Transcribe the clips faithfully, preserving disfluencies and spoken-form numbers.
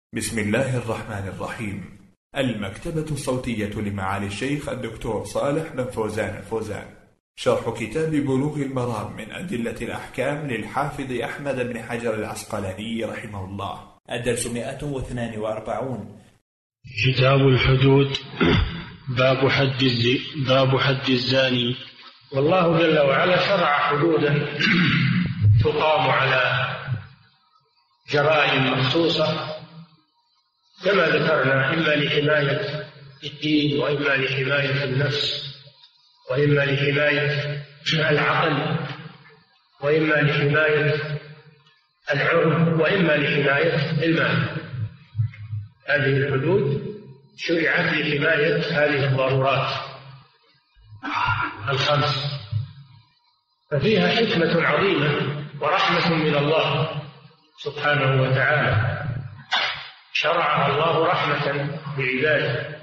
بسم الله الرحمن الرحيم. المكتبة الصوتية لمعالي الشيخ الدكتور صالح بن فوزان الفوزان، شرح كتاب بلوغ المرام من أدلة الأحكام للحافظ أحمد بن حجر العسقلاني رحمه الله. الدرس مئة واثنان وأربعون. كتاب الحدود. باب حد الزي باب حد الزاني. والله جل وعلا شرع حدودا تقام على جرائم مخصوصة كما ذكرنا، إما لحماية الدين، وإما لحماية النفس، وإما لحماية العقل، وإما لحماية العرض، وإما لحماية المال. هذه الحدود شرعت لحماية هذه الضرورات الخمس، ففيها حكمة عظيمة ورحمة من الله سبحانه وتعالى، شرعها الله رحمة بعباده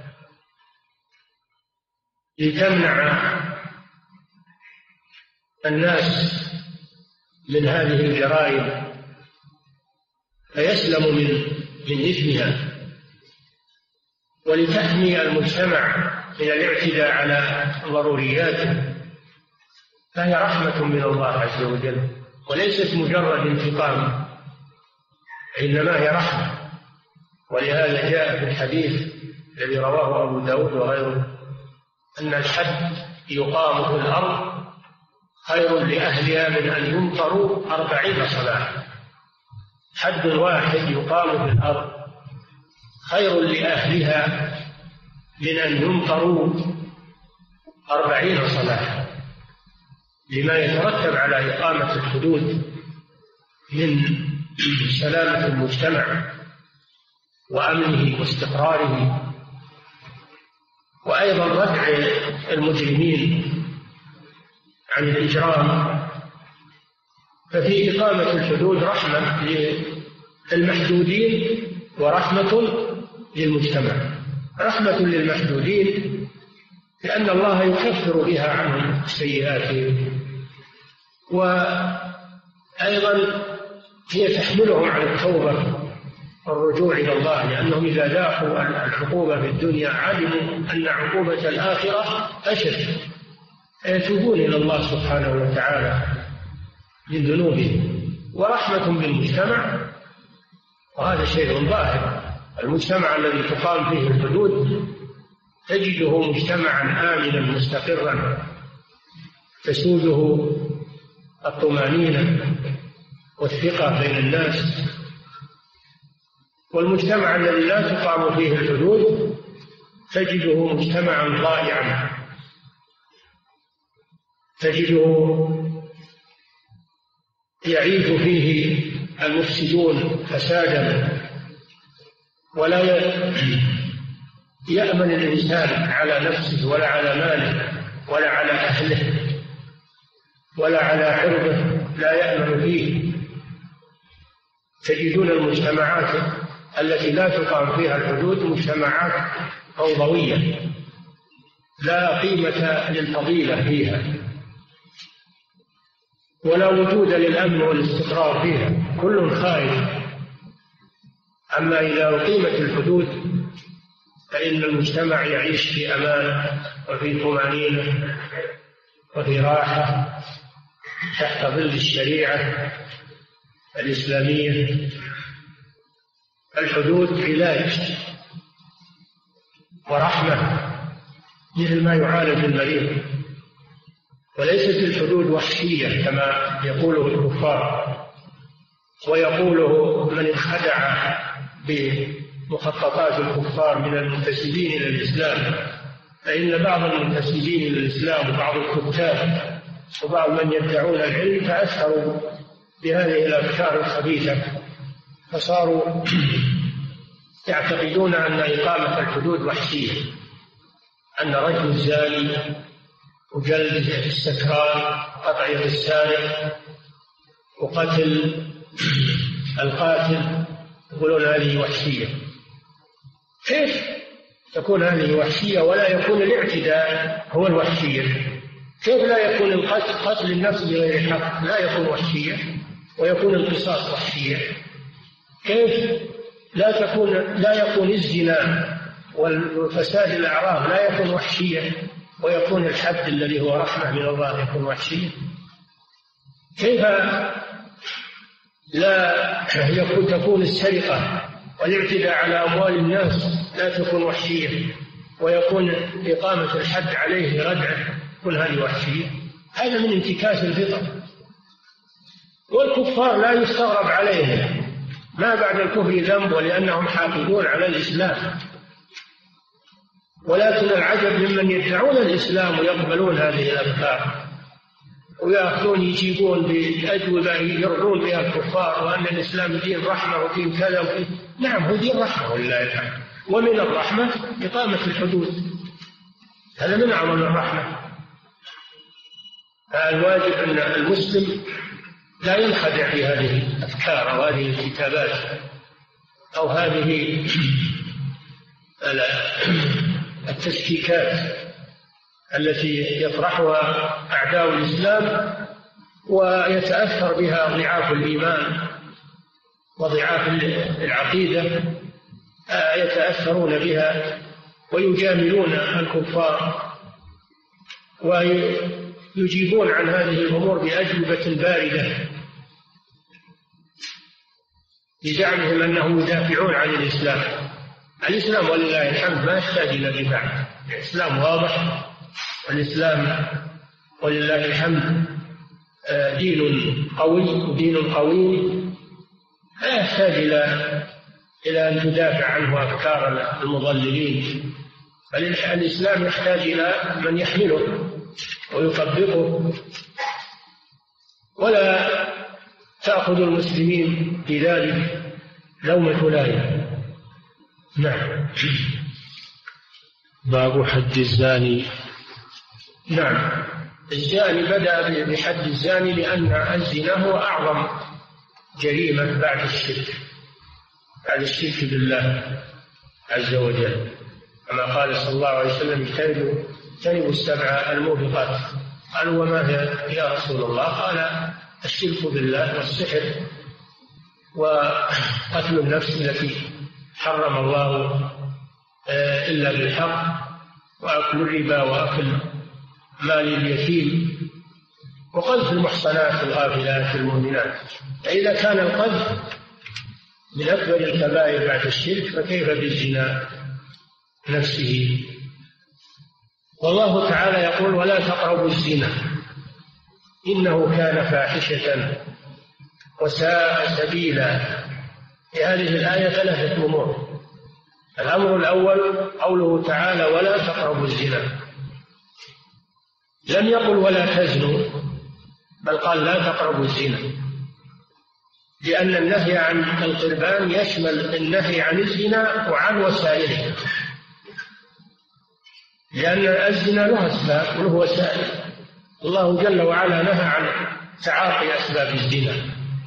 لتمنع الناس من هذه الجرائم فيسلموا من من إثمها، ولتحمي المجتمع من الاعتداء على ضرورياته، فهي رحمة من الله عز وجل وليست مجرد انتقام، إنما هي رحمة. ولهذا جاء في الحديث الذي رواه أبو داود وغيره أن الحد يقام في الأرض خير لأهلها من أن يمطروا أربعين صلاة. حد واحد يقام في الأرض خير لأهلها من أن يمطروا أربعين صلاة، لما يترتب على إقامة الحدود من سلامة المجتمع وأمنه واستقراره، وأيضا ردع المجرمين عن الإجرام. ففي إقامة الحدود رحمة للمحدودين ورحمة للمجتمع. رحمة للمحدودين لأن الله يكفر بها عنهم سيئاتهم، وأيضا هي تحملهم على التوبة والرجوع إلى الله، لأنهم إذا ذاقوا العقوبة في الدنيا علموا أن عقوبة الآخرة أشد، فيتوبون إلى الله سبحانه وتعالى من ذنوبهم. ورحمة بالمجتمع، وهذا شيء ظاهر. المجتمع الذي تقام فيه الحدود تجده مجتمعا آمنا مستقرا تسوده الطمأنينة والثقة بين الناس. والمجتمع الذي لا تقام فيه الحدود تجده مجتمعا ضائعا، تجده يعيش فيه المفسدون فسادا، ولا يأمن الإنسان على نفسه ولا على ماله ولا على أهله ولا على عرضه، لا يأمن فيه. تجدون المجتمعات التي لا تقام فيها الحدود مجتمعات فوضوية لا قيمة للفضيلة فيها، ولا وجود للأمن والاستقرار فيها، كل خائف. أما إذا أقيمت الحدود فإن المجتمع يعيش في أمان وفي طمأنينة وفي راحة تحت ظل الشريعة الإسلامية. الحدود علاج ورحمة مثل ما يعالج المريض، وليست الحدود وحشية كما يقوله الكفار ويقوله من انخدع بمخططات الكفار من المنتسبين إلى الإسلام. فإن بعض المنتسبين إلى الإسلام وبعض الكتاب وبعض من يدعون العلم تأثروا بهذه الأفكار الخبيثة، فصاروا يعتقدون أن إقامة الحدود وحشية، أن رجل الزاني وجلد السكران قطع يد السارق وقتل القاتل يقولون هذه وحشية. كيف تكون هذه وحشية ولا يكون الاعتداء هو الوحشية؟ كيف لا يكون القتل قتل النفس بغير حق لا يكون وحشية ويكون القصاص وحشية؟ كيف لا تكون لا يكون الزنا والفساد الأعراض لا يكون وحشيا، ويكون الحد الذي هو رحمة من الله يكون وحشيا؟ كيف لا يكون تكون السرقة والاعتداء على أموال الناس لا تكون وحشية، ويكون إقامة الحد عليه ردعة كل هذه وحشية؟ هذا من انتكاس الفطر. والكفار لا يستغرب عليهم ما بعد الكفر ذنب، ولأنهم حافظون على الإسلام، ولكن العجب ممن يدعون الإسلام ويقبلون هذه الأفكار ويأخذون يجيبون بأجوبة يرضون بها الكفار، وأن الإسلام دين رحمة ودين كذا وكذا. نعم هو دين رحمة ولله الحمد، ومن الرحمة إقامة الحدود، هذا من أعظم الرحمة. فالواجب أن المسلم لا ينخدع في هذه الأفكار أو هذه الكتابات أو هذه التشكيكات التي يطرحها أعداء الإسلام ويتأثر بها ضعاف الإيمان وضعاف العقيدة، يتأثرون بها ويجاملون الكفار ويجيبون عن هذه الأمور بأجوبة باردة لزعمهم أنهم يدافعون عن الإسلام. الإسلام ولله الحمد ما يحتاج إلى دفاع، الإسلام واضح، والإسلام ولله الحمد دين قوي ودين قويم لا يحتاج إلى إلى أن تدافع عنه أفكار المضللين، بل الإسلام يحتاج إلى من يحمله ويطبقه، ولا تأخذ المسلمين بذلك لومة لائم. نعم. باب حد الزاني. نعم، الزاني بدأ بحد الزاني لأن الزنا هو أعظم جريمة بعد الشرك، بعد الشرك بالله عز وجل، كما قال صلى الله عليه وسلم اجتنبوا اجتنبوا السبع الموبقات. قالوا وما هي يا رسول الله؟ قال الشرك بالله والسحر وقتل النفس التي حرم الله إلا بالحق، وأكل الربا وأكل مال اليتيم، وقذف المحصنات الغافلات المؤمنات. فإذا كان القذف من أكبر الكبائر بعد الشرك فكيف بالزنا نفسه؟ والله تعالى يقول ولا تقربوا الزنا إنه كان فاحشة وساء سبيلا. في هذه الآية ثلاثة أمور. الأمر الأول قوله تعالى ولا تقربوا الزنا، لم يقل ولا تزنوا، بل قال لا تقربوا الزنا، لأن النهي عن القربان يشمل النهي عن الزنا وعن وسائله، لأن الزنا له أسباب وله وسائل. الله جل وعلا نهى عن تعاطي أسباب الزنا،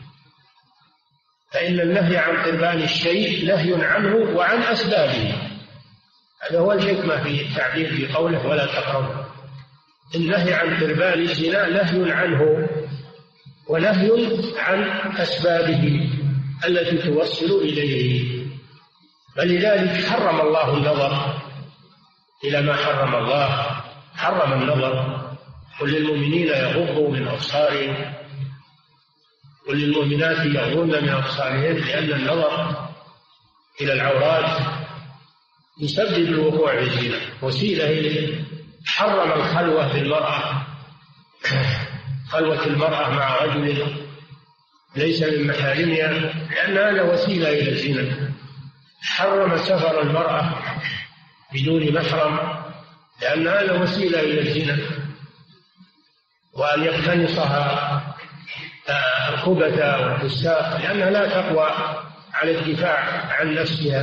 فإن النهي عن قربان الشيء نهي عنه وعن أسبابه. هذا هو الحكمة في التعبير في قوله ولا تقربوا. النهي عن قربان الزنا نهي عنه ونهي عن أسبابه التي توصل إليه، فلذلك حرم الله النظر إلى ما حرم الله، حرم النظر. قل للمؤمنين يغضوا من أبصارهم وللمؤمنات يغضن من أبصارهن، لأن النظر إلى العورات يسبب الوقوع في الزنا، وسيلة إليه. حرم الخلوة بالمرأة، خلوة المرأة مع رجل ليس من محارمها، لأن هذا وسيلة إلى الزنا. حرم سفر المرأة بدون محرم، لأن هذا وسيلة إلى الزنا. وأن يقتنصها الخبث والفساق، لأنها لا تقوى على الدفاع عن نفسها،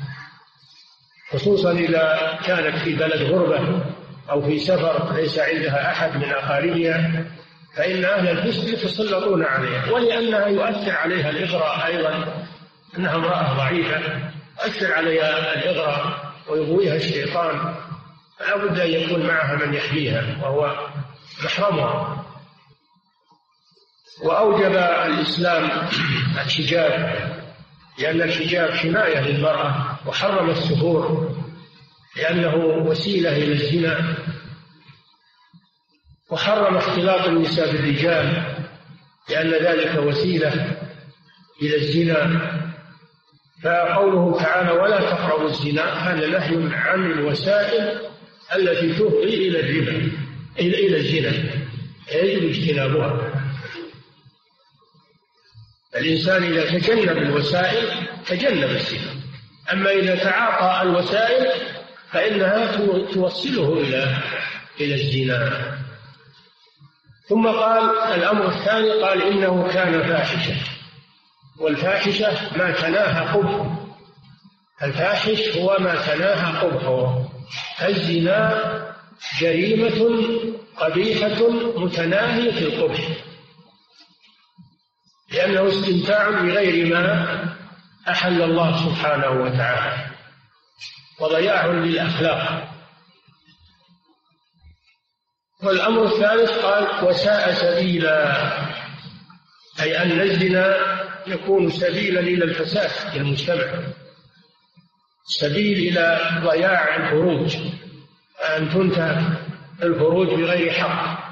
خصوصا إذا كانت في بلد غربة أو في سفر ليس عندها أحد من أقاربها، فإن أهل الفسق يتسلطون عليها، ولأنها يؤثر عليها الإغراء أيضا، أنها امرأة ضعيفة يؤثر عليها الإغراء ويغويها الشيطان، فلا بد أن يكون معها من يحميها وهو محرمها. وأوجب الإسلام الحجاب لأن الحجاب حماية للمرأة، وحرم السفور لأنه وسيلة إلى الزنا، وحرم اختلاط النساء بالرجال لأن ذلك وسيلة إلى الزنا. فقوله تعالى ولا تقربوا الزنا هذا نهي عن الوسائل التي تفضي إلى الربا إلى الزنا، يجب اجتنابها. الإنسان إذا تجنب الوسائل تجنب الزنا، أما إذا تعاطى الوسائل فإنها توصله إلى إلى الزنا. ثم قال الأمر الثاني، قال إنه كان فاحشة، والفاحشة ما تناهى قبحه، الفاحش هو ما تناهى قبحه. الزنا جريمة قبيحة متناهية القبح، لأنه استمتاع بغير ما أحل الله سبحانه وتعالى، وضياع للأخلاق. والأمر الثالث قال وساء سبيلا، أي أن الزنا يكون سبيلا إلى الفساد في المجتمع، سبيل إلى ضياع الفروج، أن تنتهك الفروج بغير حق،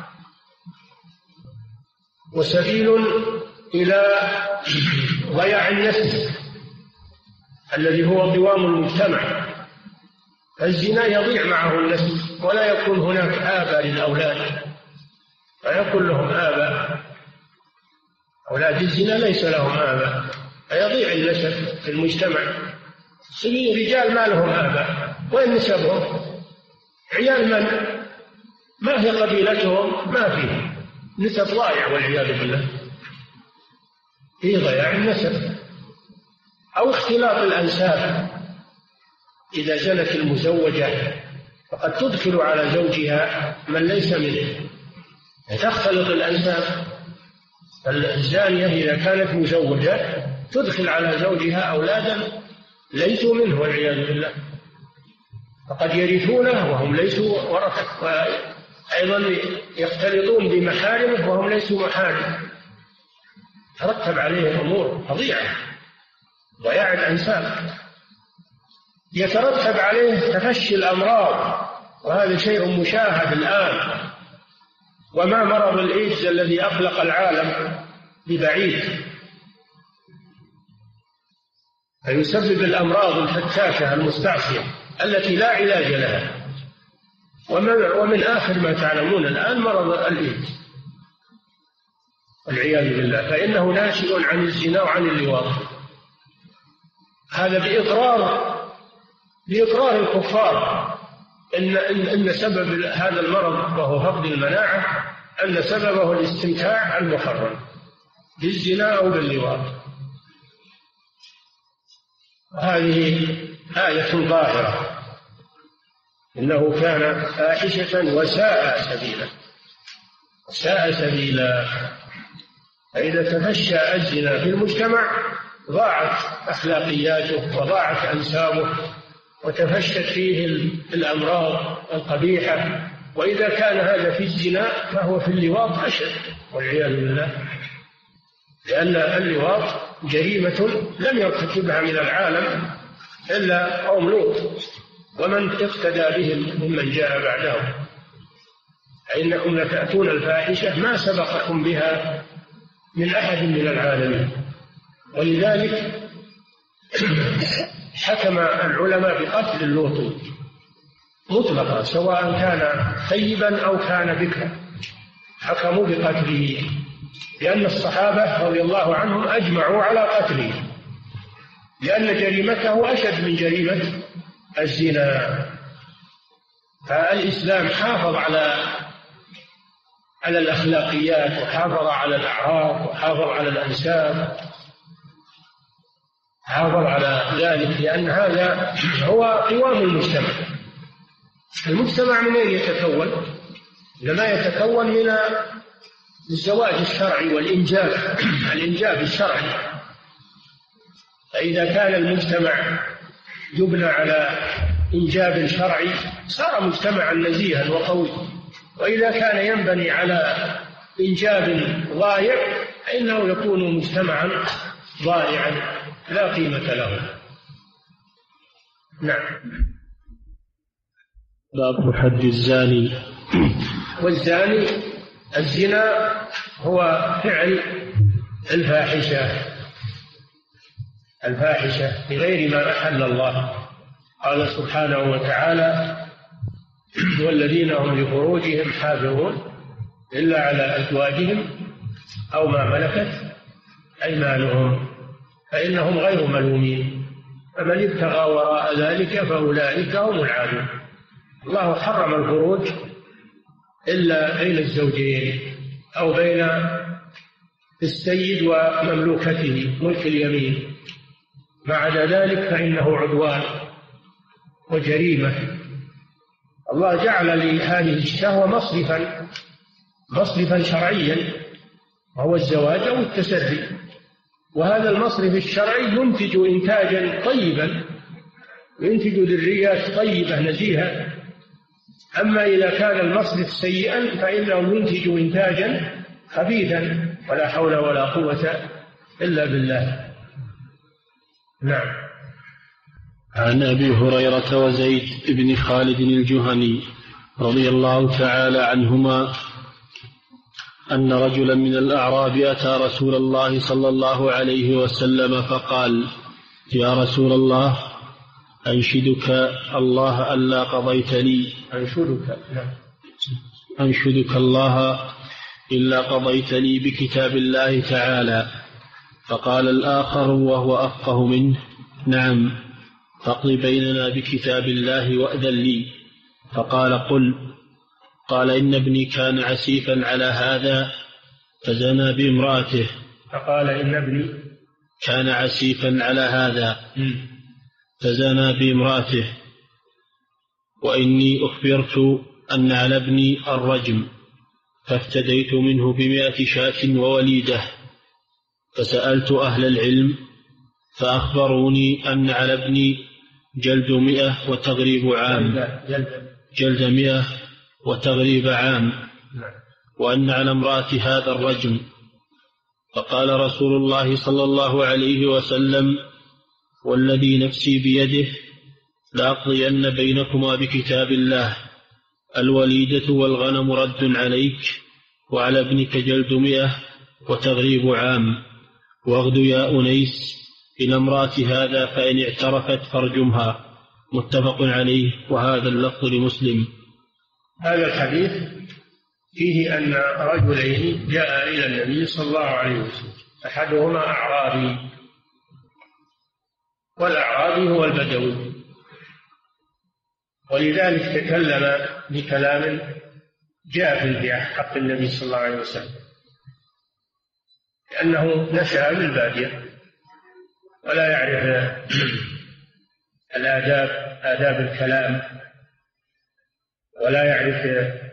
وسبيل إلى ضياع النسل الذي هو قوام المجتمع. الزنا يضيع معه النسل، ولا يكون هناك آباء للأولاد، فيكون لهم آباء، أولاد الزنا ليس لهم آباء، فيضيع النسل في المجتمع. رجال ما لهم آباء، وين نسبهم؟ عيال من؟ ما هي قبيلتهم؟ ما فيه نسب، ضائع والعياذ بالله، في ضياع النسب. أو اختلاط الأنساب، إذا زنت المزوجة فقد تدخل على زوجها من ليس منه، تختلط الأنساب. الزانية إذا كانت مزوجة تدخل على زوجها أولادا ليسوا منه والعياذ بالله، فقد يرثونه وهم ليسوا ورثة، وأيضا يختلطون بمحارمه وهم ليسوا محارم، ترتب عليه أمور فظيعة، ضياع الأنساب. يترتب عليه تفشي الأمراض، وهذا شيء مشاهد الآن. وما مرض الإيدز الذي أقلق العالم ببعيد، فيسبب الأمراض الفتاكة المستعصية التي لا علاج لها. ومن آخر ما تعلمون الآن مرض الإيدز والعياذ بالله، فإنه ناشئ عن الزنا وعن اللواط. هذا بإقرار بإقرار الكفار إن, إن, إن سبب هذا المرض وهو فقد المناعة أن سببه الاستمتاع المحرم بالزنا أو باللواط. هذه آية ظاهرة، إنه كان فاحشة وساء سبيلا، وساء سبيلا. فإذا تفشى الزنا في المجتمع ضاعت أخلاقياته وضاعت أنسابه، وتفشت فيه الأمراض القبيحة. وإذا كان هذا في الزنا فهو في اللواط أشد والعياذ بالله، لأن اللواط جريمة لم يرتكبها من العالم إلا قوم لوط ومن اقتدى بهم ممن جاء بعدهم. فإنكم لتأتون الفاحشة ما سبقكم بها من أحد من العالمين. ولذلك حكم العلماء بقتل اللوط مطلقا، سواء كان ثيبا أو كان بكرا، حكموا بقتله، لأن الصحابة رضي الله عنهم أجمعوا على قتله، لأن جريمته أشد من جريمة الزنا. فالإسلام حافظ على على الأخلاقيات، وحافظ على الأعراض، وحافظ على الأنساب، حافظ على ذلك، لأن هذا هو قوام المجتمع. المجتمع من أين يتكون؟ لما يتكون من الزواج الشرعي والإنجاب، الإنجاب الشرعي. فإذا كان المجتمع يبنى على إنجاب شرعي صار مجتمعا نزيها وقوي. وإذا كان ينبني على إنجاب ضائع فإنه يكون مجتمعا ضائعا. لا قيمة لهم. نعم. باب حد الزاني. والزاني الزنا هو فعل الفاحشة الفاحشة بغير ما أحل الله. قال سبحانه وتعالى: والذين هم لفروجهم حافظون إلا على أزواجهم أو ما ملكت أيمانهم فإنهم غير ملومين فمن ابتغى وراء ذلك فأولئك هم العادون. الله حرم الفروج إلا بين الزوجين أو بين السيد ومملوكته ملك اليمين، ما عدا ذلك فإنه عدوان وجريمة. الله جعل لهذه الشهوة مصرفا مصرفا شرعيا وهو الزواج أو التسري، وهذا المصرف الشرعي ينتج إنتاجا طيبا، ينتج ذريات طيبة نزيهة. أما إذا كان المصرف سيئا فإنه ينتج إنتاجا خبيثا، ولا حول ولا قوة إلا بالله. نعم. عن أبي هريرة وزيد بن خالد الجهني رضي الله تعالى عنهما أن رجلا من الأعراب أتى رسول الله صلى الله عليه وسلم فقال: يا رسول الله، أنشدك الله ألا قضيت لي أنشدك أنشدك الله إلا قضيت لي بكتاب الله تعالى. فقال الآخر وهو أفقه منه: نعم، فاقض بيننا بكتاب الله وأذن لي. فقال: قل. قال: إن ابني كان عسيفا على هذا فزنى بامرأته. فقال: إن ابني كان عسيفا على هذا فزنى بامرأته، وإني أخبرت أن على ابني الرجم، فافتديت منه بمائة شاة ووليدة. فسألت أهل العلم فأخبروني أن على ابني جلد مئة وتغريب عام جلد مئة وتغريب عام وأن على امرأة هذا الرجم. فقال رسول الله صلى الله عليه وسلم: والذي نفسي بيده لأقضين بينكما بكتاب الله، الوليدة والغنم رد عليك، وعلى ابنك جلد مئة وتغريب عام، واغد يا أنيس إلى امرأة هذا فإن اعترفت فارجمها. متفق عليه، وهذا اللفظ لمسلم. هذا الحديث فيه أن رجلين جاء إلى النبي صلى الله عليه وسلم، أحدهما أعرابي، والأعرابي هو البدوي، ولذلك تكلم بكلام جاف في حق النبي صلى الله عليه وسلم، لأنه نشأ بالبادية ولا يعرف الآداب آداب الكلام، ولا يعرف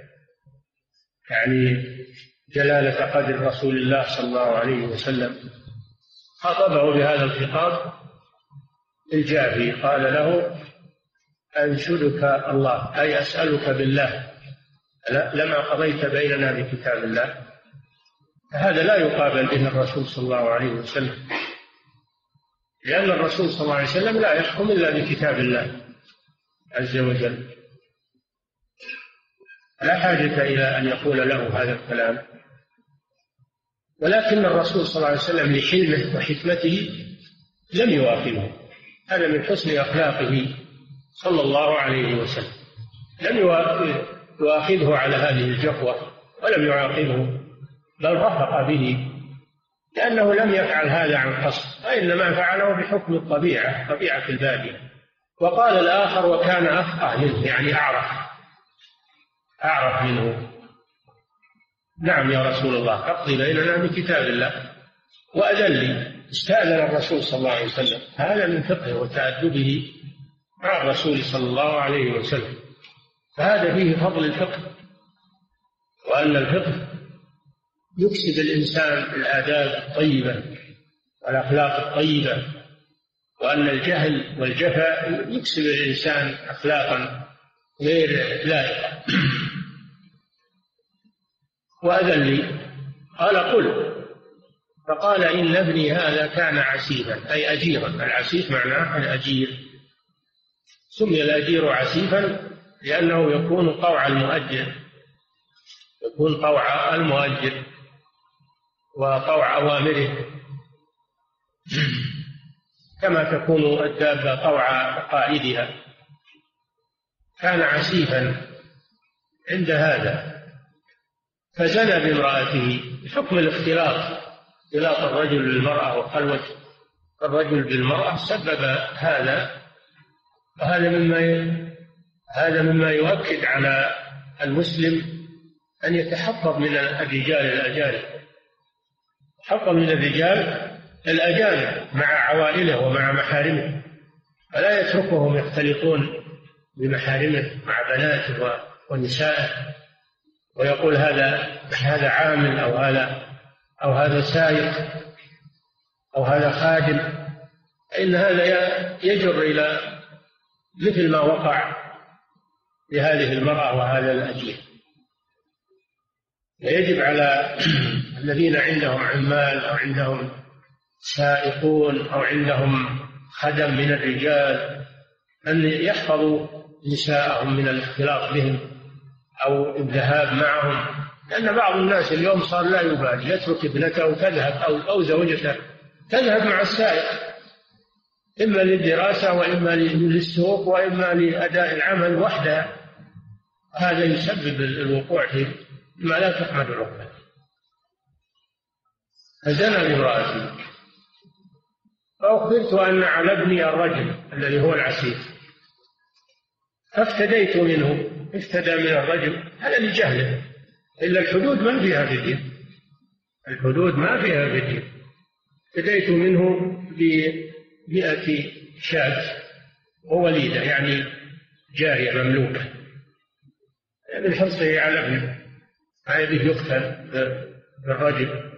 يعني جلالة قدر رسول الله صلى الله عليه وسلم. خاطبه بهذا الخطاب الجافي، قال له: أنشدك الله، أي أسألك بالله لما قضيت بيننا بكتاب الله. هذا لا يقابل به الرسول صلى الله عليه وسلم، لأن الرسول صلى الله عليه وسلم لا يحكم إلا بكتاب الله عز وجل، لا حاجة إلى أن يقول له هذا الكلام. ولكن الرسول صلى الله عليه وسلم لحلمه وحكمته لم يواخذه، هذا من حسن أخلاقه صلى الله عليه وسلم، لم يواخذه على هذه الجفوة ولم يعاقبه، بل رفق به، لأنه لم يفعل هذا عن قصد، وإنما فعله بحكم الطبيعة، طبيعة البادية. وقال الآخر وكان أفقه منه، يعني أعرف أعرف منه: نعم يا رسول الله، اقضي بيننا بكتاب الله وأذن لي. استأذن الرسول صلى الله عليه وسلم، هذا من فقهه وتأدبه مع الرسول صلى الله عليه وسلم، فهذا فيه فضل الفقه، وأن الفقه يكسب الإنسان الآداب الطيبة والأخلاق الطيبة، وأن الجهل والجفاء يكسب الإنسان أخلاقا غير لائقة. وأذن لي، قال: قل. فقال إن ابني هذا كان عسيفا، أي أجيرا. العسيف معناه الأجير، سمي الأجير عسيفا لأنه يكون طوع المؤجر، يكون طوع المؤجر وطوع أوامره، كما تكون الدابة طوع قائدها. كان عسيفا عند هذا فزنى بامرأته بحكم الاختلاط، اختلاط الرجل بالمرأة وخلوة الرجل بالمرأة سبب هذا. وهذا مما هذا مما يؤكد على المسلم أن يتحفظ من الرجال الأجانب، يتحفظ من الرجال الأجانب مع عوائله ومع محارمه، فلا يتركهم يختلطون بمحارمه مع بناته ونسائه ويقول هذا هذا عامل أو هذا أو هذا سائق أو هذا خادم، إن هذا يجر إلى مثل ما وقع لهذه المرأة وهذا الأجير. فيجب على الذين عندهم عمال أو عندهم سائقون أو عندهم خدم من الرجال أن يحفظوا نساءهم من الاختلاط بهم أو الذهاب معهم، لأن بعض الناس اليوم صار لا يبالي، يترك ابنته تذهب أو أو زوجته تذهب مع السائق، إما للدراسة وإما للسوق وإما لأداء العمل وحدها. هذا يسبب الوقوع في ما لا تحمد عقباه. فزنى بامرأته فأخبرت أن على ابني الرجل الذي هو العسيف، فافتديت منه. افتدى من الرجل هذا لجهله، إلا الحدود ما فيها فدية، الحدود ما فيها فدية. افتديت منه بمئة شاة ووليدة، يعني جارية مملوكة، من حرصه على ابنه هذه يقتل بالرجل.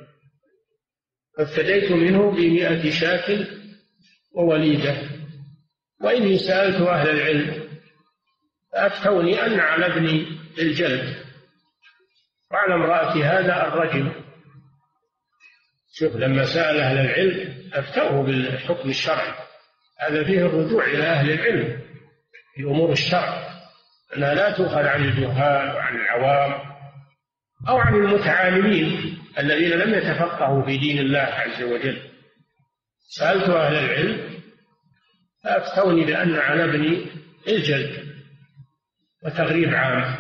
فافتديت منه بمئة شاة ووليدة. وإني سألت أهل العلم فأفتوني أن على ابني الجلد وعلى امرأتي هذا الرجل. شوف، لما سأل أهل العلم أفتوه بالحكم الشرعي. هذا فيه الرجوع إلى أهل العلم في أمور الشرع، أنها لا تؤخذ عن الجهال وعن العوام أو عن المتعالمين الذين لم يتفقهوا في دين الله عز وجل. سألت أهل العلم فأفتوني بأن على ابني الجلد وتغريب عام،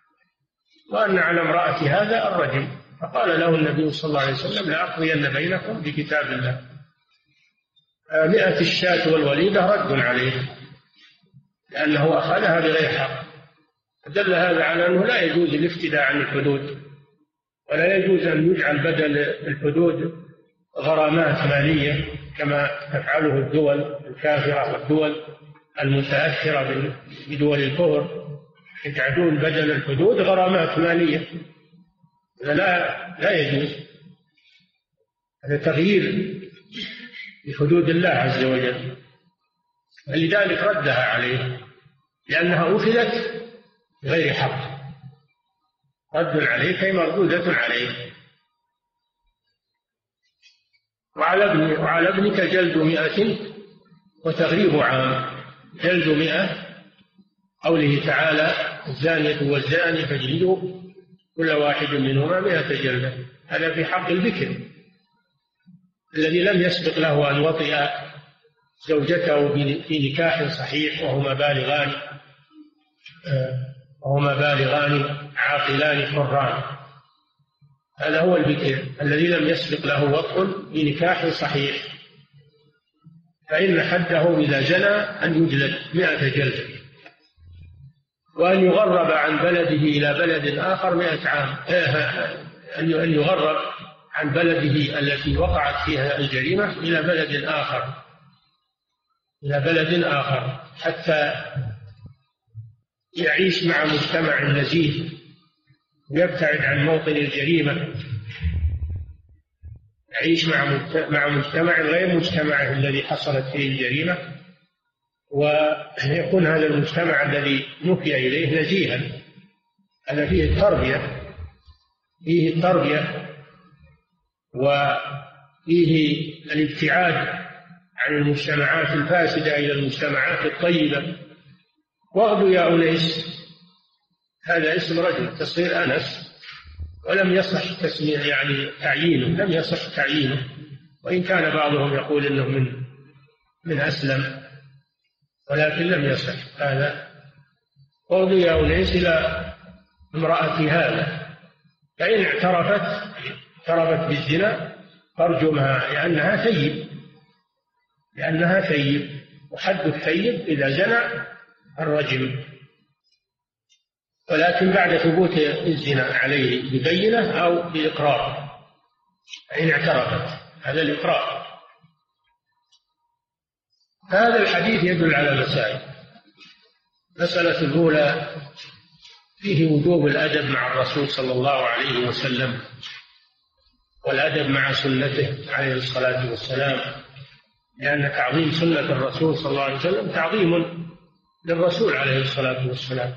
وأن على امرأة هذا الرجل. فقال له النبي صلى الله عليه وسلم لأقضين بينكم بكتاب الله. مئة الشاة والوليدة رد عليه لأنه أخذها بغير حق. دل هذا على أنه لا يجوز الافتداء عن الحدود، ولا يجوز أن يجعل بدل الحدود غرامات مالية كما تفعله الدول الكافرة والدول المتأثرة بدول الكفر، يجعلون بدل الحدود غرامات مالية. لا لا يجوز، هذا تغيير لحدود الله عز وجل. فلذلك ردها عليه لأنها أخذت بغير حق، رد عليك أي مردودة عليه. وعلى ابنك وعلى ابنك جلد مئة وتغريب عام. جلد مئة قوله تعالى الزانية والزاني فاجلدوا كل واحد منهما مئة جلدة. هذا في حق البكر الذي لم يسبق له أن وطئ زوجته في نكاح صحيح وهما بالغان وهما بالغان عاقلان حران. هذا هو البكر الذي لم يسبق له وطء بنكاح صحيح، فإن حده إذا زنى أن يجلد مئة جلدة، وأن يغرب عن بلده إلى بلد آخر مئة عام، أن يغرب عن بلده التي وقعت فيها الجريمة إلى بلد آخر إلى بلد آخر حتى يعيش مع مجتمع نزيه ويبتعد عن موطن الجريمة، يعيش مع مع مجتمع غير مجتمعه الذي حصلت فيه الجريمة، ويكون هذا المجتمع الذي نفي إليه نزيها. هذا فيه التربية فيه التربية فيه الابتعاد عن المجتمعات الفاسدة إلى المجتمعات الطيبة. واغدوا يا أنيس، هذا اسم رجل تصير أنس، ولم يصح تسمية يعني تعيينه، لم يصح تعيينه، وإن كان بعضهم يقول إنه من من أسلم، ولكن لم يصح هذا. واغدوا يا أنيس إلى امرأة هذا، فإن اعترفت اعترفت بالزنا فارجمها، لأنها ثيب، لأنها ثيب، وحد الثيب إذا زنى الرجم، ولكن بعد ثبوت الزنا عليه ببينة أو بإقرار، فإن اعترفت، هذا الإقرار. هذا الحديث يدل على مسائل. المسألة الأولى فيه وجوب الأدب مع الرسول صلى الله عليه وسلم، والأدب مع سنته عليه الصلاة والسلام، لأن تعظيم سنة الرسول صلى الله عليه وسلم تعظيم للرسول عليه الصلاة والسلام.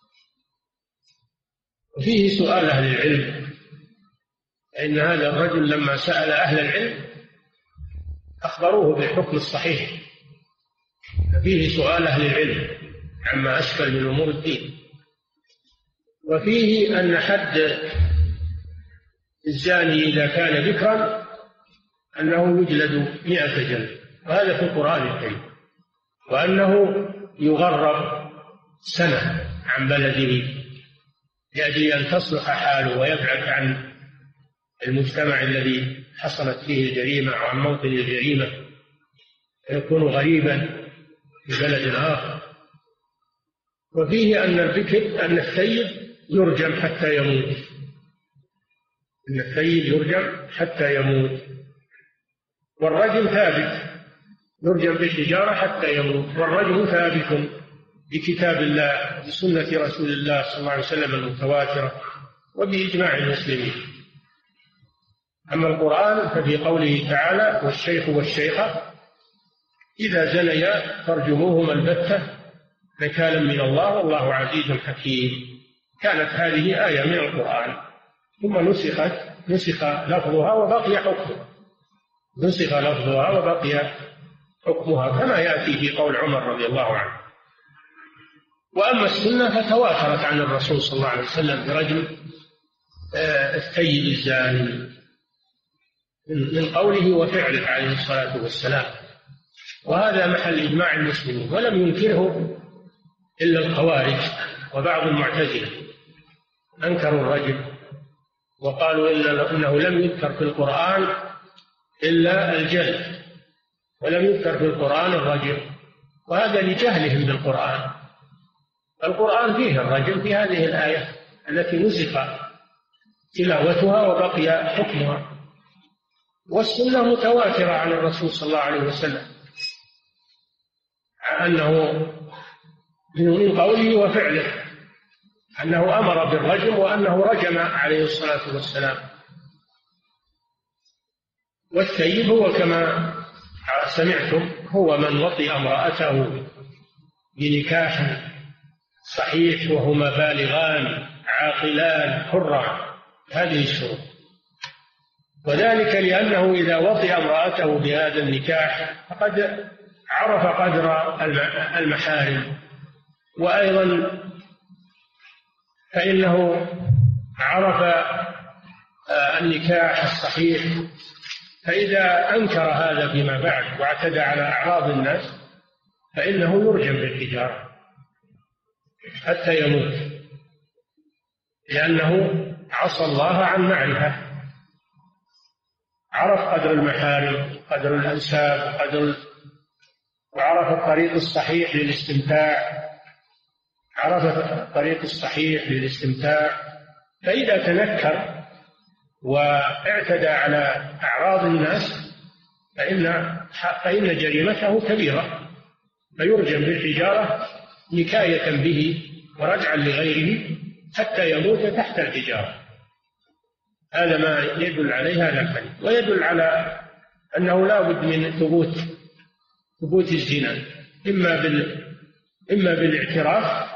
وفيه سؤال أهل العلم، فإن هذا الرجل لما سأل أهل العلم أخبروه بالحكم الصحيح، ففيه سؤال أهل العلم عما أشكل من أمور الدين. وفيه أن حد الزاني إذا كان ذكرا أنه يجلد مئة جلد، وهذا في القرآن الكريم، وأنه يغرب سنة عن بلده لأجل أن تصلح حاله ويبعد عن المجتمع الذي حصلت فيه الجريمة أو عن موطن الجريمة، فيكون غريبا في بلد آخر. وفيه أن البكر أن الثيب يرجم حتى يموت، أن الثيب يرجم حتى يموت، والرجم ثابت، يرجم بالحجارة حتى يموت، والرجم ثابت بكتاب الله بسنة رسول الله صلى الله عليه وسلم المتواترة وبإجماع المسلمين. أما القرآن ففي قوله تعالى: والشيخ والشيخة إذا زنيا فارجموهما البتة نكالا من الله والله عزيز حكيم. كانت هذه آية من القرآن ثم نسخت نسخ لفظها وبقي حكمها، نسخ لفظها وبقي حكمها كما يأتي في قول عمر رضي الله عنه. وأما السنة فتواترت عن الرسول صلى الله عليه وسلم برجم الثيب الزاني من قوله وفعله عليه الصلاة والسلام، وهذا محل إجماع المسلمين، ولم ينكره إلا الخوارج وبعض المعتزلة، أنكروا الرجم وقالوا إنه لم يذكر في القرآن إلا الجلد ولم يذكر في القرآن الرجم، وهذا لجهلهم بالقرآن. القرآن فيه الرجم في هذه الآية التي نسخ تلاوتها وبقي حكمها، والسنة متواترة عن الرسول صلى الله عليه وسلم أنه من قوله وفعله أنه أمر بالرجم وأنه رجم عليه الصلاة والسلام. والثيب هو كما سمعتم هو من وطئ امرأته بنكاح صحيح وهما بالغان عاقلان حران، هذه الشروط. وذلك لأنه إذا وطئ امرأته بهذا النكاح فقد عرف قدر المحارم، وأيضا فإنه عرف النكاح الصحيح، فإذا أنكر هذا فيما بعد واعتدى على أعراض الناس فإنه يرجم بالحجارة حتى يموت، لأنه عصى الله عن معرفة، عرف قدر المحارم، قدر الأنساب، قدر وعرف الطريق الصحيح للاستمتاع، عرف الطريق الصحيح للاستمتاع، فإذا تنكر واعتدى على أعراض الناس فإن فإن جريمته كبيرة، فيرجم بالحجارة نكاية به ورجعا لغيره حتى يموت تحت الحجارة. هذا ما يدل عليه هذا الحديث، ويدل على أنه لا بد من ثبوت ثبوت الزنا، إما بال إما بالاعتراف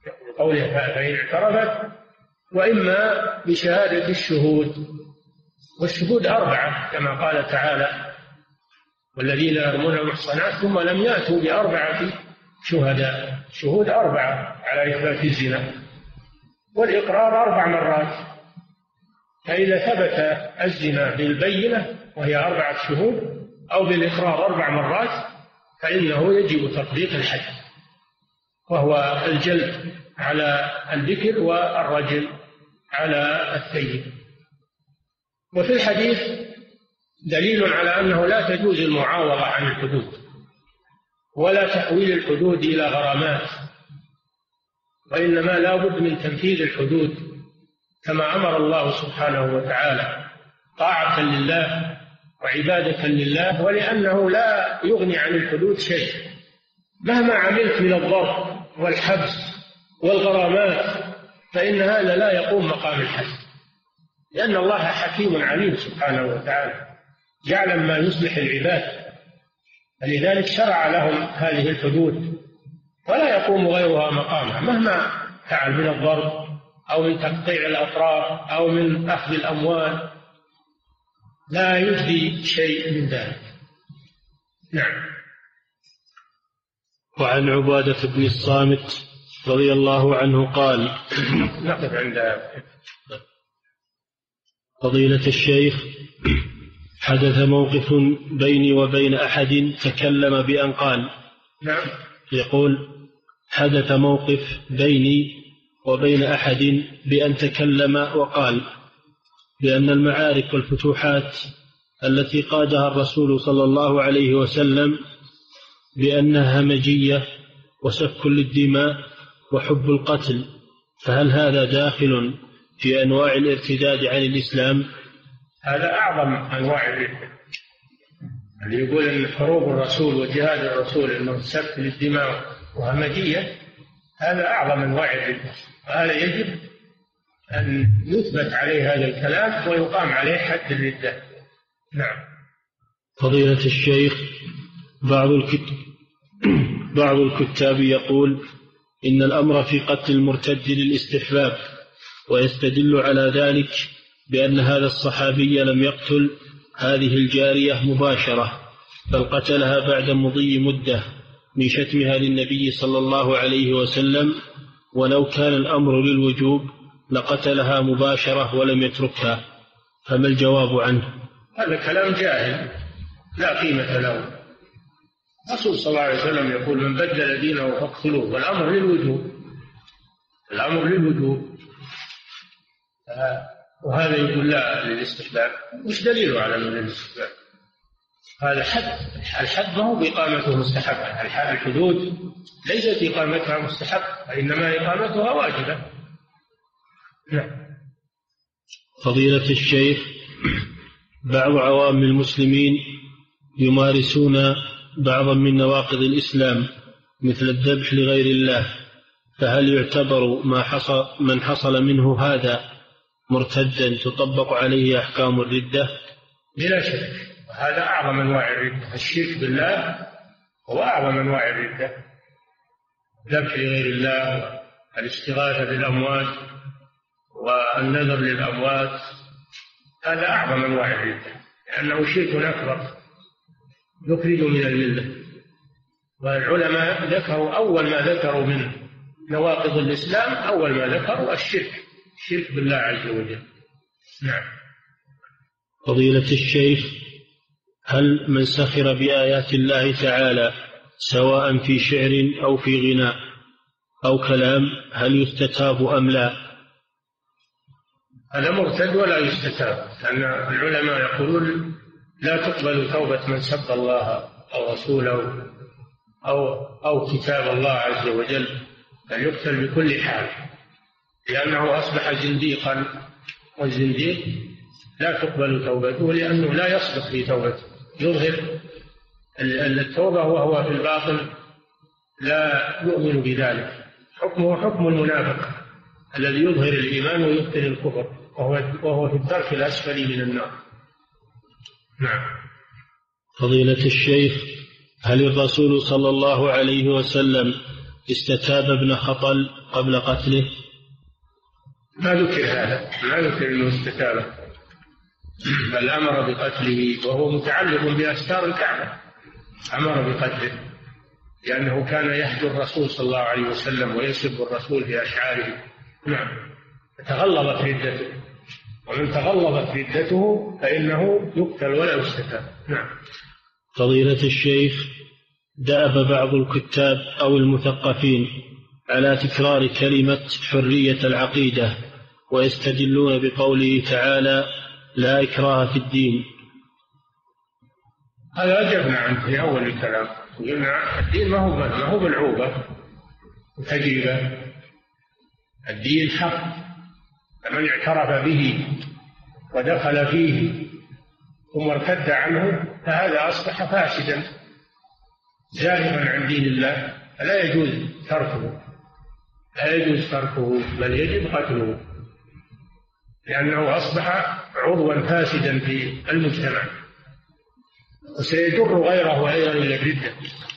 قوله فإن اعترفت، وإما بشهادة الشهود والشهود أربعة كما قال تعالى: والذين يرمون المحصنات ثم لم يأتوا بأربعة شهداء. شهود أربعة على إثبات الزنا، والإقرار أربع مرات. فإذا ثبت الزنا بالبينة وهي أربعة شهود أو بالإقرار أربع مرات فإنه يجب تطبيق الحد، وهو الجلد على البكر والرجل على الثيب. وفي الحديث دليل على أنه لا تجوز المعاوضة عن الحدود، ولا تحويل الحدود إلى غرامات، وإنما لا بد من تنفيذ الحدود كما أمر الله سبحانه وتعالى، طاعة لله وعبادة لله، ولأنه لا يغني عن الحدود شيء. مهما عملت من الضرب والحبس والغرامات فإن هذا لا يقوم مقام الحد، لأن الله حكيم عليم سبحانه وتعالى يعلم ما يصلح العباد، فلذلك شرع لهم هذه الحدود ولا يقوم غيرها مقامها، مهما فعل من الضرب أو من تقطيع الأطراف أو من أخذ الأموال لا يجدي شيء من ذلك. نعم. وعن عبادة بن الصامت رضي الله عنه قال: نقف عند فضيلة الشيخ، حدث موقف بيني وبين أحد تكلم بأن قال. نعم. يقول: حدث موقف بيني وبين أحد بأن تكلم وقال بأن المعارك والفتوحات التي قادها الرسول صلى الله عليه وسلم بأنها همجية وسفك للدماء وحب القتل، فهل هذا داخل في أنواع الارتداد عن الإسلام؟ هذا أعظم أنواع الارتداد، اللي يقول أن حروب الرسول وجهاد الرسول أنه سفك للدماء وهمجية، هذا أعظم أنواع الردة، وهذا يجب أن يثبت عليه هذا الكلام ويقام عليه حد الردة. نعم. فضيلة الشيخ، بعض الكتاب بعض الكتاب يقول إن الأمر في قتل المرتد للاستحباب، ويستدل على ذلك بأن هذا الصحابي لم يقتل هذه الجارية مباشرة، بل قتلها بعد مضي مدة من شتمها للنبي صلى الله عليه وسلم، ولو كان الأمر للوجوب لقتلها مباشرة ولم يتركها، فما الجواب عنه؟ هذا كلام جاهل لا قيمة له. الرسول صلى الله عليه وسلم يقول: من بدل دينه فاقتلوه، والأمر للوجوب، الأمر للوجوب، وهذا يقول لا للاستحباب. وش دليله على أنه للاستحباب؟ هذا حد، الحد ما هو بإقامته مستحبة، الحدود ليست إقامتها مستحبة، وإنما إقامتها واجبة. نعم. فضيلة الشيخ، بعض عوام المسلمين يمارسون بعضا من نواقض الإسلام مثل الذبح لغير الله، فهل يعتبر ما حصل من حصل منه هذا مرتدا تطبق عليه أحكام الردة؟ بلا شك، هذا أعظم أنواع الردة. الشرك بالله هو أعظم أنواع الردة، الذبح لغير الله، الاستغاثة بالأموات والنذر للأموات، هذا أعظم أنواع الردة، لأنه شرك أكبر يخرج من الملة. والعلماء ذكروا أول ما ذكروا من نواقض الإسلام، أول ما ذكروا الشرك، الشرك بالله عز وجل. نعم. فضيلة الشيخ، هل من سخر بآيات الله تعالى سواء في شعر أو في غناء أو كلام هل يستتاب أم لا؟ هذا مرتد ولا يستتاب، لأن العلماء يقولون لا تقبل توبة من سب الله أو رسوله أو أو كتاب الله عز وجل، بل يقتل بكل حال، لأنه أصبح زنديقا، والزنديق لا تقبل توبته لأنه لا يصدق في توبته، يظهر التوبة وهو في الباطن لا يؤمن بذلك. حكمه حكم المنافق الذي يظهر الإيمان ويبطن الكفر، وهو وهو في الدرك الأسفل من النار. نعم. فضيلة الشيخ، هل الرسول صلى الله عليه وسلم استتاب ابن خطل قبل قتله؟ ما ذكر هذا، ما ذكر انه استتابه، بل أمر بقتله، وهو متعلق بأستار الكعبة، أمر بقتله لأنه كان يهجو الرسول صلى الله عليه وسلم ويسب الرسول في أشعاره. نعم. تغلظت ردته، ومن تغلظت ردته فإنه يقتل ولا يستتاب. نعم. فضيلة الشيخ، دأب بعض الكتاب أو المثقفين على تكرار كلمة حرية العقيدة، ويستدلون بقوله تعالى: لا إكراه في الدين. هذا أجبنا عنه في أول الكلام، قلنا الدين ما هو ما هو بالعوبة وتجربة، الدين حق، فمن اعترف به ودخل فيه ثم ارتد عنه فهذا أصبح فاسدا زائغا عن دين الله، فلا يجوز تركه، لا يجوز تركه، بل يجب قتله، لأنه أصبح عضوا فاسدا في المجتمع، وسيجر غيره أيضا إلى الردة،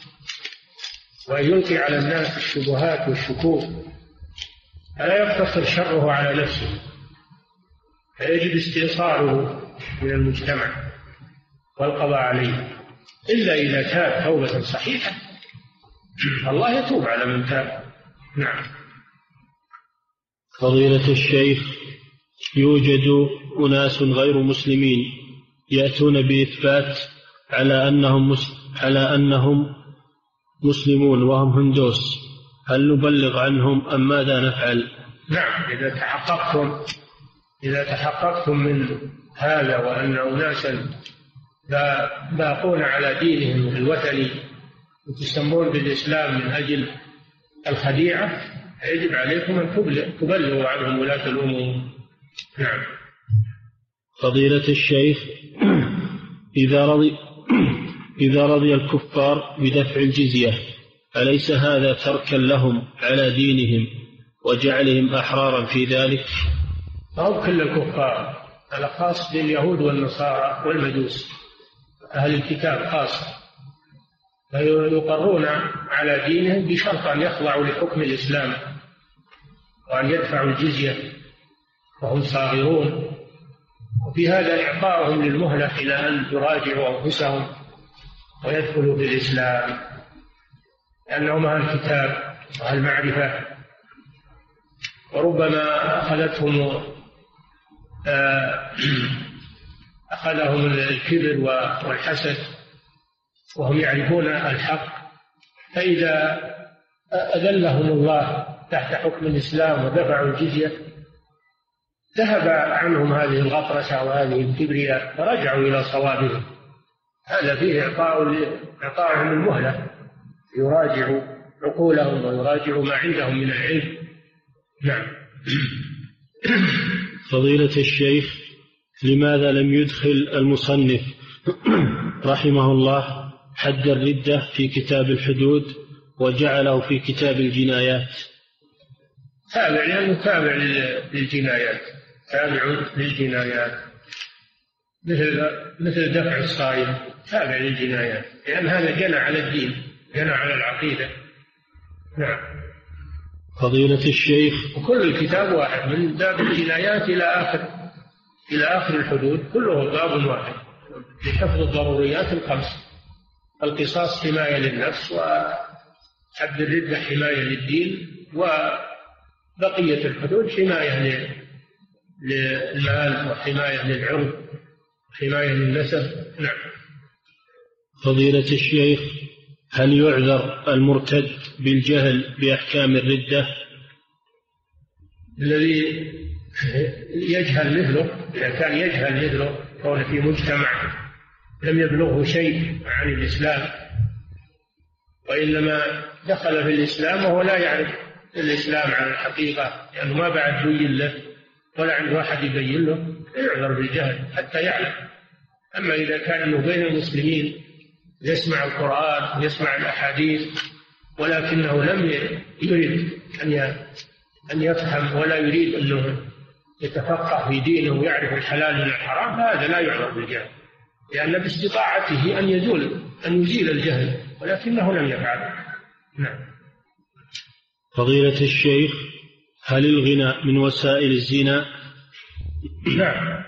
ويلقي على الناس الشبهات والشكوك، فلا يقتصر شره على نفسه، فيجب استئصاله من المجتمع والقضاء عليه، إلا إذا تاب توبة صحيحة، الله يتوب على من تاب. نعم. فضيلة الشيخ، يوجد أناس غير مسلمين يأتون بإثبات على أنهم على أنهم مسلمون وهم هندوس، هل نبلغ عنهم أم ماذا نفعل؟ نعم، إذا تحققتم إذا تحققتم من هذا وأن أناسا باقون على دينهم الوثني وتسمون بالإسلام من أجل الخديعة، يجب عليكم أن تبلغوا عنهم ولاة الأمور. نعم. فضيلة الشيخ، إذا رضي إذا رضي الكفار بدفع الجزية، أليس هذا تركا لهم على دينهم وجعلهم أحرارا في ذلك؟ أو كل الكفار، هذا خاص باليهود والنصارى والمجوس، أهل الكتاب خاصة، فيقرون على دينهم بشرط أن يخضعوا لحكم الإسلام وأن يدفعوا الجزية وهم صاغرون، وفي هذا إعطاؤهم للمهلة إلى أن يراجعوا أنفسهم ويدخلوا في الإسلام، لأنهم أهل الكتاب وأهل المعرفة، وربما أخذتهم أخذهم الكبر والحسد وهم يعرفون الحق، فإذا أذلهم الله تحت حكم الإسلام ودفعوا الجزية ذهب عنهم هذه الغطرسة وهذه الكبرياء فرجعوا إلى صوابهم. هذا فيه إعطاءهم المهلة يراجعوا عقولهم ويراجعوا ما عندهم من العلم. نعم. فضيلة الشيخ، لماذا لم يدخل المصنف رحمه الله حد الردة في كتاب الحدود وجعله في كتاب الجنايات؟ تابع، لأنه تابع للجنايات، تابع للجنايات، مثل مثل دفع الصائم تابع للجنايات، لأن هذا جنى على الدين، جنى على العقيدة. نعم. فضيلة الشيخ، وكل الكتاب واحد من باب الجنايات إلى آخر إلى آخر الحدود، كله باب واحد لحفظ الضروريات الخمس: القصاص حماية للنفس، وحد الردة حماية للدين، وبقية الحدود حماية للمال وحماية للعرض وحماية للنسب. نعم. فضيلة الشيخ، هل يعذر المرتد بالجهل بأحكام الردة؟ الذي يجهل مثله، إذا كان يجهل مثله كون في مجتمع لم يبلغه شيء عن الإسلام، وإنما دخل في الإسلام وهو لا يعرف الإسلام عن الحقيقة، لأنه ما بعد بين له ولا عنده أحد يبين له، يعذر بالجهل حتى يعلم. أما إذا كان أنه بين المسلمين يسمع القرآن ويسمع الأحاديث ولكنه لم يريد أن يفهم ولا يريد أنه يتفقه في دينه ويعرف الحلال من الحرام، هذا لا يعذر بالجهل، لأن باستطاعته أن يزول أن يزيل الجهل، ولكنه لم يفعل. نعم. فضيلة الشيخ، هل الغنى من وسائل الزنا؟ نعم،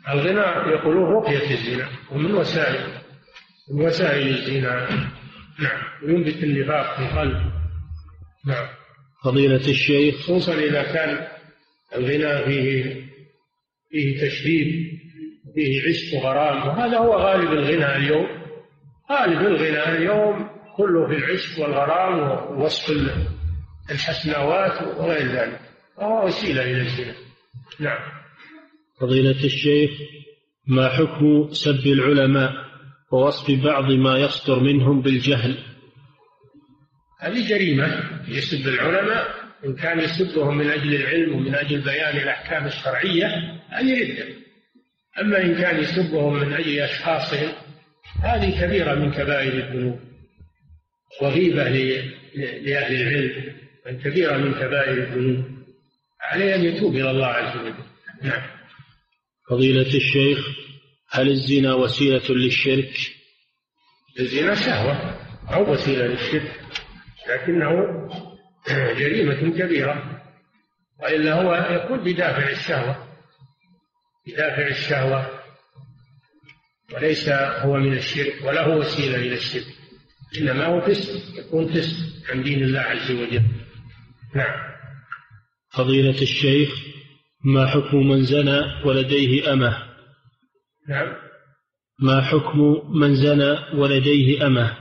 الغنى يقولون رقية الزنا، ومن وسائل من وسائل الزنا. نعم، وينبت النفاق في القلب. نعم. فضيلة الشيخ، خصوصا إذا كان الغنى فيه فيه تشبيب، فيه عشق وغرام، وهذا هو غالب الغنى اليوم. غالب الغنى اليوم كله في العشق والغرام ووصف الحسنوات وغير ذلك، وهو وسيلة إلى الزنا. نعم. فضيلة الشيخ، ما حكم سب العلماء ووصف بعض ما يصدر منهم بالجهل؟ هذه جريمة. يسب العلماء إن كان يسبهم من أجل العلم ومن أجل بيان الأحكام الشرعية هذه ردة. أما إن كان يسبهم من أجل أشخاصهم هذه كبيرة من كبائر الذنوب، وغيبة لأهل العلم من كبيرة من كبائر الذنوب، عليه أن يتوب إلى الله عز وجل. نعم. فضيلة الشيخ، هل الزنا وسيلة للشرك؟ الزنا شهوة أو وسيلة للشرك، لكنه جريمة كبيرة، وإلا هو يكون بدافع الشهوة بدافع الشهوة وليس هو من الشرك ولا هو وسيلة إلى الشرك، إنما هو فسق، يكون فسق عن دين الله عز وجل. نعم. فضيلة الشيخ، ما حكم من زنى ولديه أمة؟ نعم. ما حكم من زنى ولديه أمة؟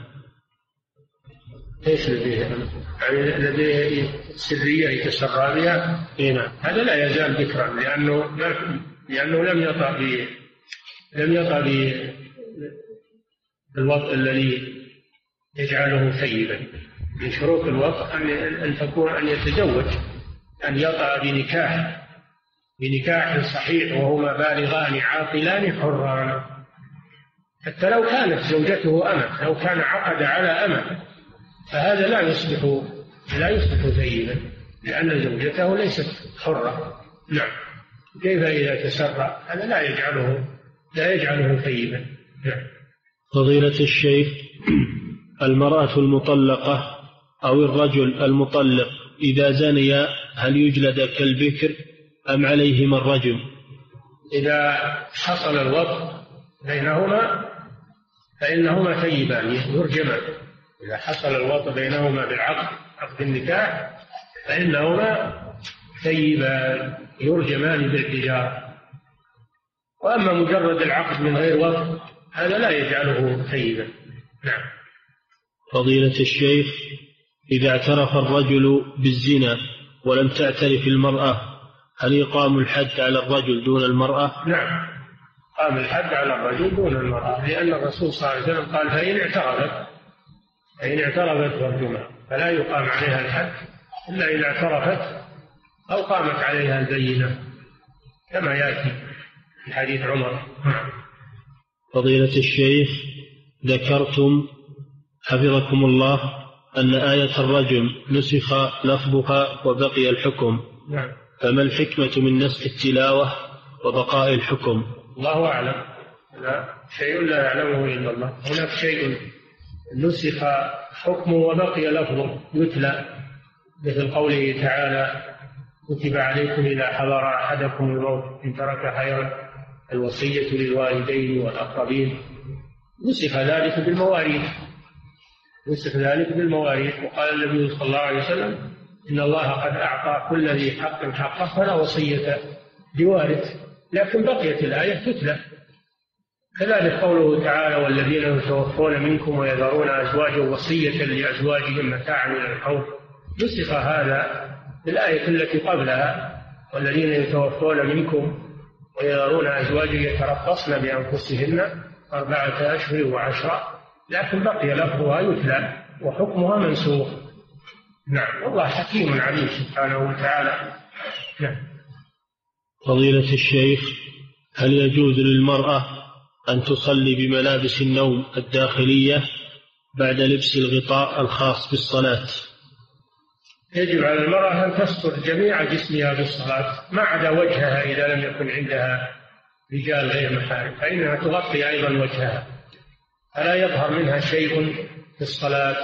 ايش لديه أمة؟ يعني لديه سرية يتسرى بها؟ نعم. هذا لا يزال ذكرا، لأنه لأنه لم يطع ب لم يطع بالوطء الذي يجعله ثيبا. من شروط الوطء أن أن تكون أن يتزوج، أن يطع بنكاح بنكاح صحيح وهما بالغان عاقلان حران، حتى لو كانت زوجته أمة، لو كان عقد على أمة فهذا لا يصبح لا يصبح ثيبا، لأن زوجته ليست حرة. نعم. كيف إذا تسرع؟ هذا لا يجعله لا يجعله ثيبا. نعم. فضيلة الشيخ، المرأة المطلقة أو الرجل المطلق إذا زنيا هل يجلد كالبكر أم عليهما الرجم؟ إذا حصل الوطء بينهما فإنهما ثيبان يرجمان. إذا حصل الوطء بينهما بالعقد، عقد النكاح، فإنهما ثيبان يرجمان بالحجارة. وأما مجرد العقد من غير وطء هذا لا يجعله ثيبا. نعم. فضيلة الشيخ، إذا اعترف الرجل بالزنا ولم تعترف المرأة هل يقام الحد على الرجل دون المرأة؟ نعم، قام الحد على الرجل دون المرأة، لأن الرسول صلى الله عليه وسلم قال فإن اعترفت فإن اعترفت فارجمها، فلا يقام عليها الحد إلا إذا اعترفت أو قامت عليها البينة كما يأتي في حديث عمر. فضيلة الشيخ، ذكرتم حفظكم الله أن آية الرجم نسخ لفظها وبقي الحكم. نعم. فما الحكمة من نسخ التلاوة وبقاء الحكم؟ الله أعلم، لا شيء لا يعلمه إلا الله. هناك شيء نسخ حكمه وبقي لفظه يتلى، مثل قوله تعالى كتب عليكم إذا حضر أحدكم الموت إن ترك خيرا الوصية للوالدين والأقربين. نسخ ذلك بالمواريث نسخ ذلك بالمواريث وقال النبي صلى الله عليه وسلم إن الله قد أعطى كل ذي حق حقه فلا وصية لوارث، لكن بقيت الآية تتلى. كذلك قوله تعالى والذين يتوفون منكم ويذرون أزواجا وصية لأزواجهم متاعا إلى الحول. نسخ هذا بالآية التي قبلها والذين يتوفون منكم ويذرون أزواجا يتربصن بأنفسهن أربعة أشهر وعشرة، لكن بقي لفظها يتلى وحكمها منسوخ. نعم، والله حكيم عليم سبحانه وتعالى. نعم. فضيلة الشيخ، هل يجوز للمرأة أن تصلي بملابس النوم الداخلية بعد لبس الغطاء الخاص بالصلاة؟ يجب على المرأة أن تستر جميع جسمها بالصلاة ما عدا وجهها إذا لم يكن عندها رجال غير محارم، فإنها تغطي أيضا وجهها فلا يظهر منها شيء في الصلاة،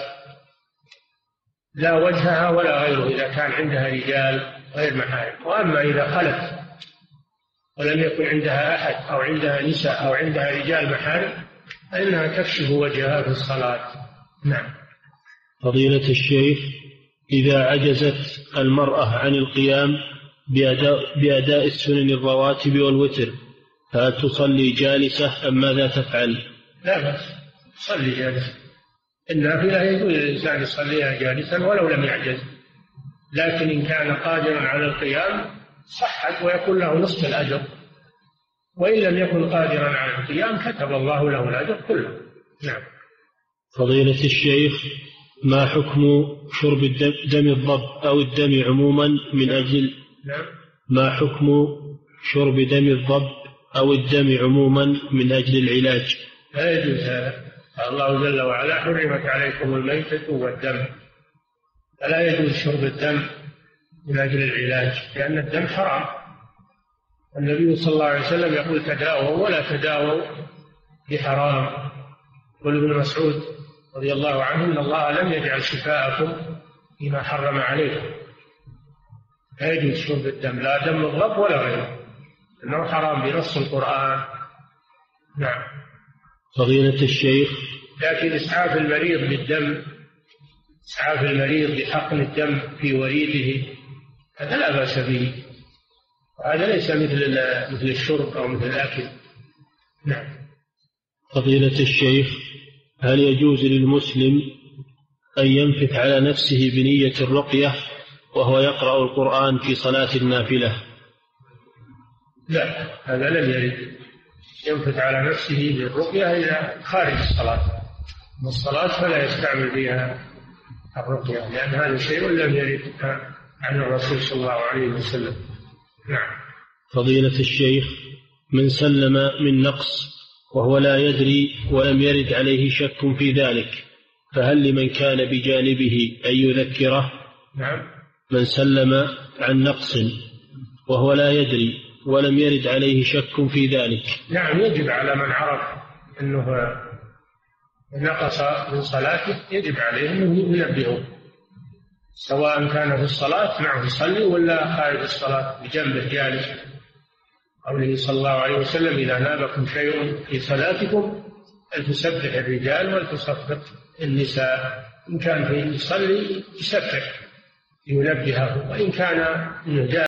لا وجهها ولا غيره إذا كان عندها رجال غير محارم. وأما إذا خلت ولم يكن عندها أحد أو عندها نساء أو عندها رجال محارم فإنها تكشف وجهها في الصلاة. نعم. فضيلة الشيخ، إذا عجزت المرأة عن القيام بأداء, بأداء السنن الرواتب والوتر فهل تصلي جالسة أم ماذا تفعل؟ لا بأس، صلي جالسة. النافلة يجوز الإنسان يصليها جالسا ولو لم يعجز، لكن إن كان قادرا على القيام صحت ويكون له نصف الأجر، وإن لم يكن قادرا على القيام كتب الله له الأجر كله. نعم. فضيلة الشيخ، ما حكم شرب الدم دم الضب أو الدم عموما من أجل نعم. ما حكم شرب دم الضب أو الدم عموما من أجل العلاج؟ لا يجوز هذا. الله جل وعلا حرمت عليكم الميتة والدم، فلا يجوز شرب الدم من أجل العلاج، لأن الدم حرام. النبي صلى الله عليه وسلم يقول تداووا ولا تداووا بحرام. قال ابن مسعود رضي الله عنه إن الله لم يجعل شفاءكم فيما حرم عليكم. لا يجوز شرب الدم، لا دم الضب ولا غيره، إنه حرام بنص القرآن. نعم. فضيلة الشيخ، لكن إسعاف المريض بالدم، إسعاف المريض بحقن الدم في وريده هذا لا بأس به، هذا ليس مثل مثل الشرب أو مثل الأكل. نعم. فضيلة الشيخ، هل يجوز للمسلم أن ينفث على نفسه بنية الرقية وهو يقرأ القرآن في صلاة النافلة؟ لا، هذا لم يرد. ينفث على نفسه بالرقية إلى خارج الصلاة، من الصلاة فلا يستعمل فيها الرقية، لأن هذا شيء لم يرد عن الرسول صلى الله عليه وسلم. نعم. فضيلة الشيخ، من سلم من نقص وهو لا يدري ولم يرد عليه شك في ذلك فهل لمن كان بجانبه أن يذكره؟ نعم. من سلم عن نقص وهو لا يدري ولم يرد عليه شك في ذلك. نعم، يجب على من عرف أنه نقص من صلاته يجب عليه أنه ينبهه، سواء كان في الصلاة معه يصلي ولا خارج الصلاة بجنبه جالس. قوله صلى الله عليه وسلم إذا نابكم شيء في صلاتكم فلتسبح الرجال ولتصفق النساء. إن كان في يصلي يسبح ينبهه، وإن كان